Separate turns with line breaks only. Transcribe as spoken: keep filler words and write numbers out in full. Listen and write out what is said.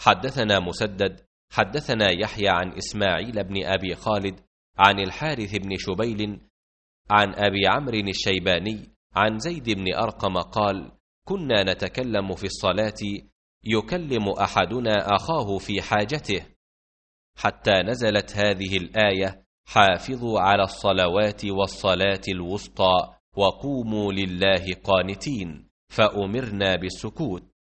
حدثنا مسدد حدثنا يحيى عن إسماعيل بن أبي خالد عن الحارث بن شبيل عن أبي عمرو الشيباني عن زيد بن أرقم قال: كنا نتكلم في الصلاة يكلم أحدنا أخاه في حاجته، حتى نزلت هذه الآية: حافظوا على الصلوات والصلاة الوسطى وقوموا لله قانتين، فأمرنا بالسكوت.